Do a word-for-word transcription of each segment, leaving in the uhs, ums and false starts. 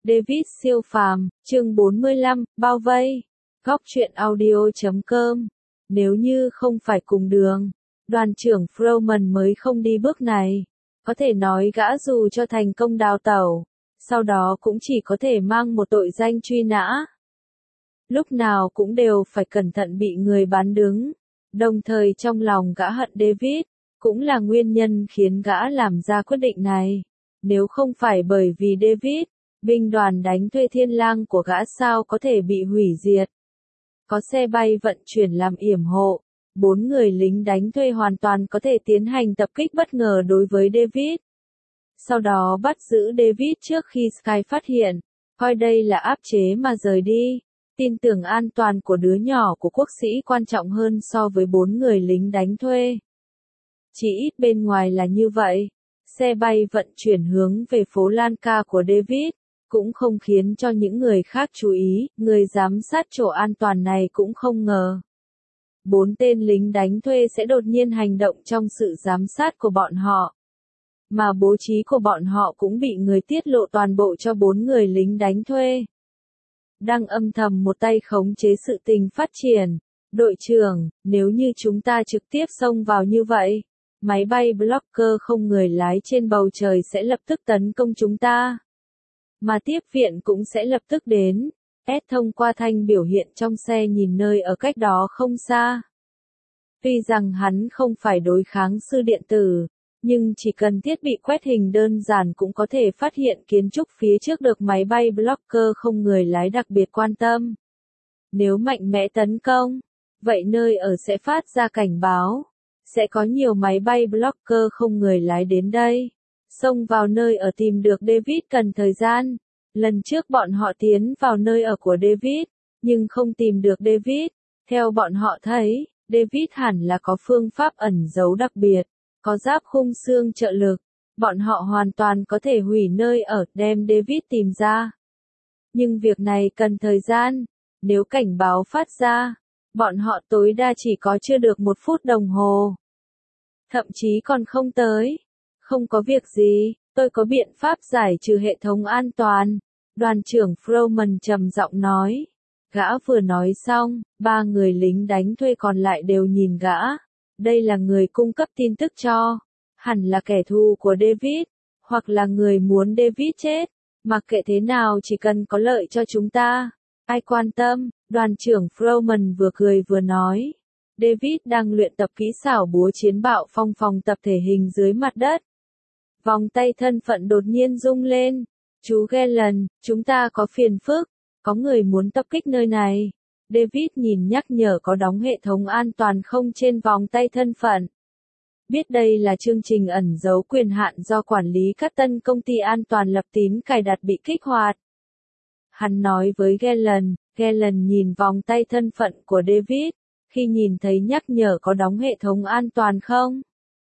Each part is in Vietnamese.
David siêu phàm, chương bốn mươi lăm, bao vây. Góc truyện audio chấm com. Nếu như không phải cùng đường, đoàn trưởng Froman mới không đi bước này. Có thể nói gã dù cho thành công đào tẩu, sau đó cũng chỉ có thể mang một tội danh truy nã. Lúc nào cũng đều phải cẩn thận bị người bán đứng. Đồng thời trong lòng gã hận David, cũng là nguyên nhân khiến gã làm ra quyết định này. Nếu không phải bởi vì David, binh đoàn đánh thuê thiên lang của gã sao có thể bị hủy diệt. Có xe bay vận chuyển làm yểm hộ, bốn người lính đánh thuê hoàn toàn có thể tiến hành tập kích bất ngờ đối với David. Sau đó bắt giữ David trước khi Sky phát hiện, coi đây là áp chế mà rời đi. Tin tưởng an toàn của đứa nhỏ của quốc sĩ quan trọng hơn so với bốn người lính đánh thuê. Chỉ ít bên ngoài là như vậy, xe bay vận chuyển hướng về phố Lanka của David, cũng không khiến cho những người khác chú ý, người giám sát chỗ an toàn này cũng không ngờ. Bốn tên lính đánh thuê sẽ đột nhiên hành động trong sự giám sát của bọn họ. Mà bố trí của bọn họ cũng bị người tiết lộ toàn bộ cho bốn người lính đánh thuê. Đang âm thầm một tay khống chế sự tình phát triển. Đội trưởng, nếu như chúng ta trực tiếp xông vào như vậy, máy bay blocker không người lái trên bầu trời sẽ lập tức tấn công chúng ta. Mà tiếp viện cũng sẽ lập tức đến. S thông qua thanh biểu hiện trong xe nhìn nơi ở cách đó không xa. Tuy rằng hắn không phải đối kháng sư điện tử, nhưng chỉ cần thiết bị quét hình đơn giản cũng có thể phát hiện kiến trúc phía trước được máy bay blocker không người lái đặc biệt quan tâm. Nếu mạnh mẽ tấn công, vậy nơi ở sẽ phát ra cảnh báo. Sẽ có nhiều máy bay blocker không người lái đến đây. Xông vào nơi ở tìm được David cần thời gian. Lần trước bọn họ tiến vào nơi ở của David, nhưng không tìm được David. Theo bọn họ thấy, David hẳn là có phương pháp ẩn giấu đặc biệt, có giáp khung xương trợ lực. Bọn họ hoàn toàn có thể hủy nơi ở đem David tìm ra. Nhưng việc này cần thời gian. Nếu cảnh báo phát ra, bọn họ tối đa chỉ có chưa được một phút đồng hồ. Thậm chí còn không tới. Không có việc gì, tôi có biện pháp giải trừ hệ thống an toàn. Đoàn trưởng Froman trầm giọng nói. Gã vừa nói xong, ba người lính đánh thuê còn lại đều nhìn gã. Đây là người cung cấp tin tức cho. Hẳn là kẻ thù của David, hoặc là người muốn David chết. Mặc kệ thế nào chỉ cần có lợi cho chúng ta. Ai quan tâm, đoàn trưởng Froman vừa cười vừa nói. David đang luyện tập kỹ xảo búa chiến bạo phong phòng tập thể hình dưới mặt đất. Vòng tay thân phận đột nhiên rung lên. Chú Galen, chúng ta có phiền phức, có người muốn tập kích nơi này. David nhìn nhắc nhở có đóng hệ thống an toàn không trên vòng tay thân phận. Biết đây là chương trình ẩn giấu quyền hạn do quản lý các tân công ty an toàn lập tín cài đặt bị kích hoạt. Hắn nói với Galen, Galen nhìn vòng tay thân phận của David, khi nhìn thấy nhắc nhở có đóng hệ thống an toàn không?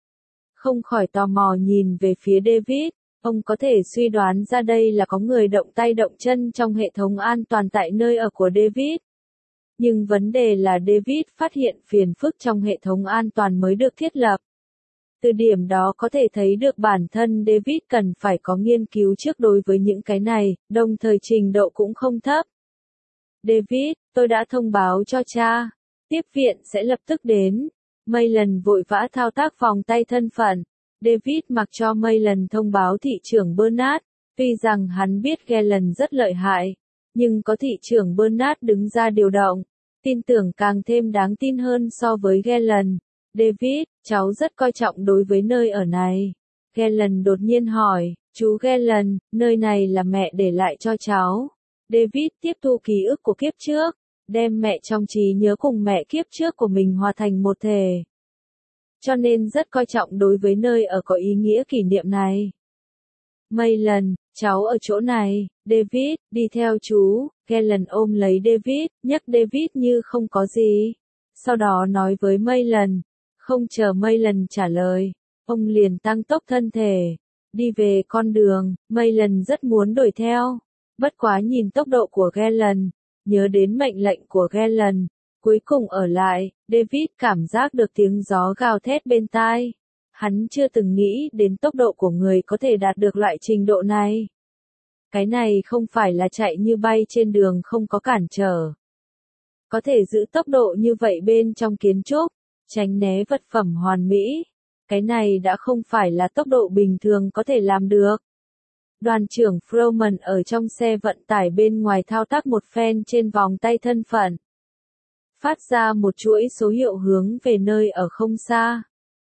Không khỏi tò mò nhìn về phía David, ông có thể suy đoán ra đây là có người động tay động chân trong hệ thống an toàn tại nơi ở của David. Nhưng vấn đề là David phát hiện phiền phức trong hệ thống an toàn mới được thiết lập. Từ điểm đó có thể thấy được bản thân David cần phải có nghiên cứu trước đối với những cái này, đồng thời trình độ cũng không thấp. David, tôi đã thông báo cho cha. Tiếp viện sẽ lập tức đến. Maylan vội vã thao tác vòng tay thân phận. David mặc cho Maylan thông báo thị trưởng Bernard. Tuy rằng hắn biết Galen rất lợi hại, nhưng có thị trưởng Bernard đứng ra điều động, tin tưởng càng thêm đáng tin hơn so với Galen. David, cháu rất coi trọng đối với nơi ở này. Galen đột nhiên hỏi, chú Galen, nơi này là mẹ để lại cho cháu. David tiếp thu ký ức của kiếp trước, đem mẹ trong trí nhớ cùng mẹ kiếp trước của mình hòa thành một thể. Cho nên rất coi trọng đối với nơi ở có ý nghĩa kỷ niệm này. Maylan, cháu ở chỗ này. David, đi theo chú. Galen ôm lấy David, nhắc David như không có gì. Sau đó nói với Maylan. Không chờ Maylan trả lời, ông liền tăng tốc thân thể, đi về con đường. Maylan rất muốn đuổi theo, bất quá nhìn tốc độ của Galen, nhớ đến mệnh lệnh của Galen, cuối cùng ở lại. David cảm giác được tiếng gió gào thét bên tai. Hắn chưa từng nghĩ đến tốc độ của người có thể đạt được loại trình độ này. Cái này không phải là chạy như bay trên đường không có cản trở. Có thể giữ tốc độ như vậy bên trong kiến trúc, tránh né vật phẩm hoàn mỹ. Cái này đã không phải là tốc độ bình thường có thể làm được. Đoàn trưởng Froman ở trong xe vận tải bên ngoài thao tác một phen trên vòng tay thân phận. Phát ra một chuỗi số hiệu hướng về nơi ở không xa.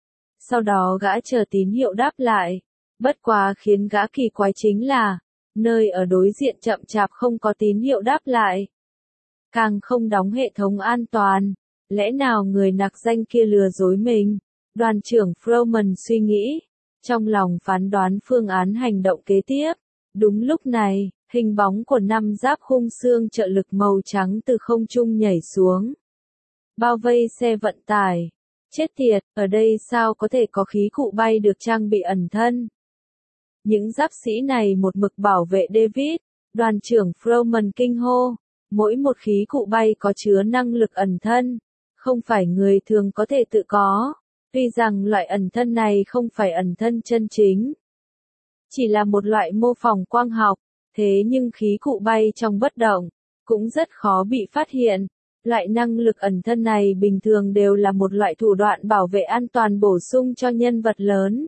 Sau đó gã chờ tín hiệu đáp lại. Bất quá khiến gã kỳ quái chính là, nơi ở đối diện chậm chạp không có tín hiệu đáp lại. Càng không đóng hệ thống an toàn. Lẽ nào người nặc danh kia lừa dối mình? Đoàn trưởng Froman suy nghĩ. Trong lòng phán đoán phương án hành động kế tiếp. Đúng lúc này, hình bóng của năm giáp khung xương trợ lực màu trắng từ không trung nhảy xuống. Bao vây xe vận tải. Chết tiệt, ở đây sao có thể có khí cụ bay được trang bị ẩn thân? Những giáp sĩ này một mực bảo vệ David. Đoàn trưởng Froman kinh hô. Mỗi một khí cụ bay có chứa năng lực ẩn thân. Không phải người thường có thể tự có. Tuy rằng loại ẩn thân này không phải ẩn thân chân chính. Chỉ là một loại mô phỏng quang học. Thế nhưng khí cụ bay trong bất động. Cũng rất khó bị phát hiện. Loại năng lực ẩn thân này bình thường đều là một loại thủ đoạn bảo vệ an toàn bổ sung cho nhân vật lớn.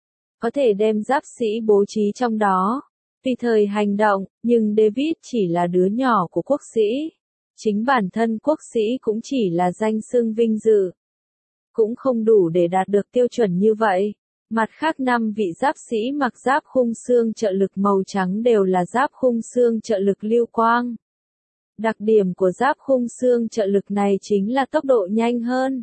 Có thể đem giáp sĩ bố trí trong đó. Tùy thời hành động, nhưng David chỉ là đứa nhỏ của quốc sĩ. Chính bản thân quốc sĩ cũng chỉ là danh xưng vinh dự. Cũng không đủ để đạt được tiêu chuẩn như vậy. Mặt khác năm vị giáp sĩ mặc giáp khung xương trợ lực màu trắng đều là giáp khung xương trợ lực lưu quang. Đặc điểm của giáp khung xương trợ lực này chính là tốc độ nhanh hơn.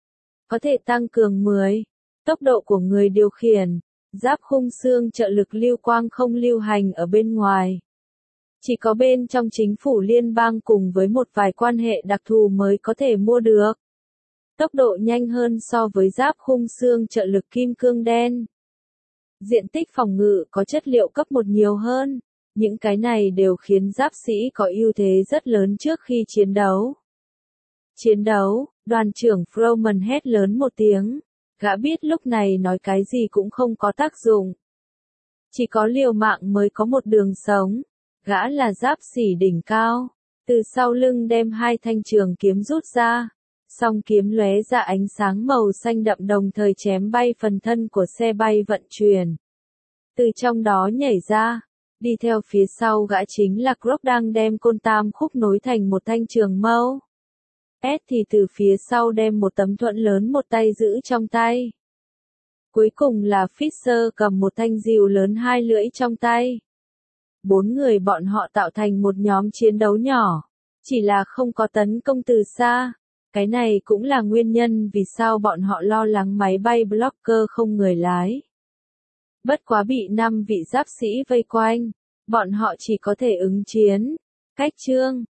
Có thể tăng cường mười. Tốc độ của người điều khiển. Giáp khung xương trợ lực lưu quang không lưu hành ở bên ngoài. Chỉ có bên trong chính phủ liên bang cùng với một vài quan hệ đặc thù mới có thể mua được. Tốc độ nhanh hơn so với giáp khung xương trợ lực kim cương đen. Diện tích phòng ngự có chất liệu cấp một nhiều hơn. Những cái này đều khiến giáp sĩ có ưu thế rất lớn trước khi chiến đấu. Chiến đấu, đoàn trưởng Froman hét lớn một tiếng. Gã biết lúc này nói cái gì cũng không có tác dụng. Chỉ có liều mạng mới có một đường sống. Gã là giáp sĩ đỉnh cao. Từ sau lưng đem hai thanh trường kiếm rút ra. Song kiếm lóe ra ánh sáng màu xanh đậm đồng thời chém bay phần thân của xe bay vận chuyển. Từ trong đó nhảy ra. Đi theo phía sau gã chính là Croc đang đem côn tam khúc nối thành một thanh trường mâu. S thì từ phía sau đem một tấm thuẫn lớn một tay giữ trong tay. Cuối cùng là Fisher cầm một thanh rìu lớn hai lưỡi trong tay. Bốn người bọn họ tạo thành một nhóm chiến đấu nhỏ. Chỉ là không có tấn công từ xa. Cái này cũng là nguyên nhân vì sao bọn họ lo lắng máy bay blocker không người lái. Bất quá bị năm vị giáp sĩ vây quanh. Bọn họ chỉ có thể ứng chiến. Cách chương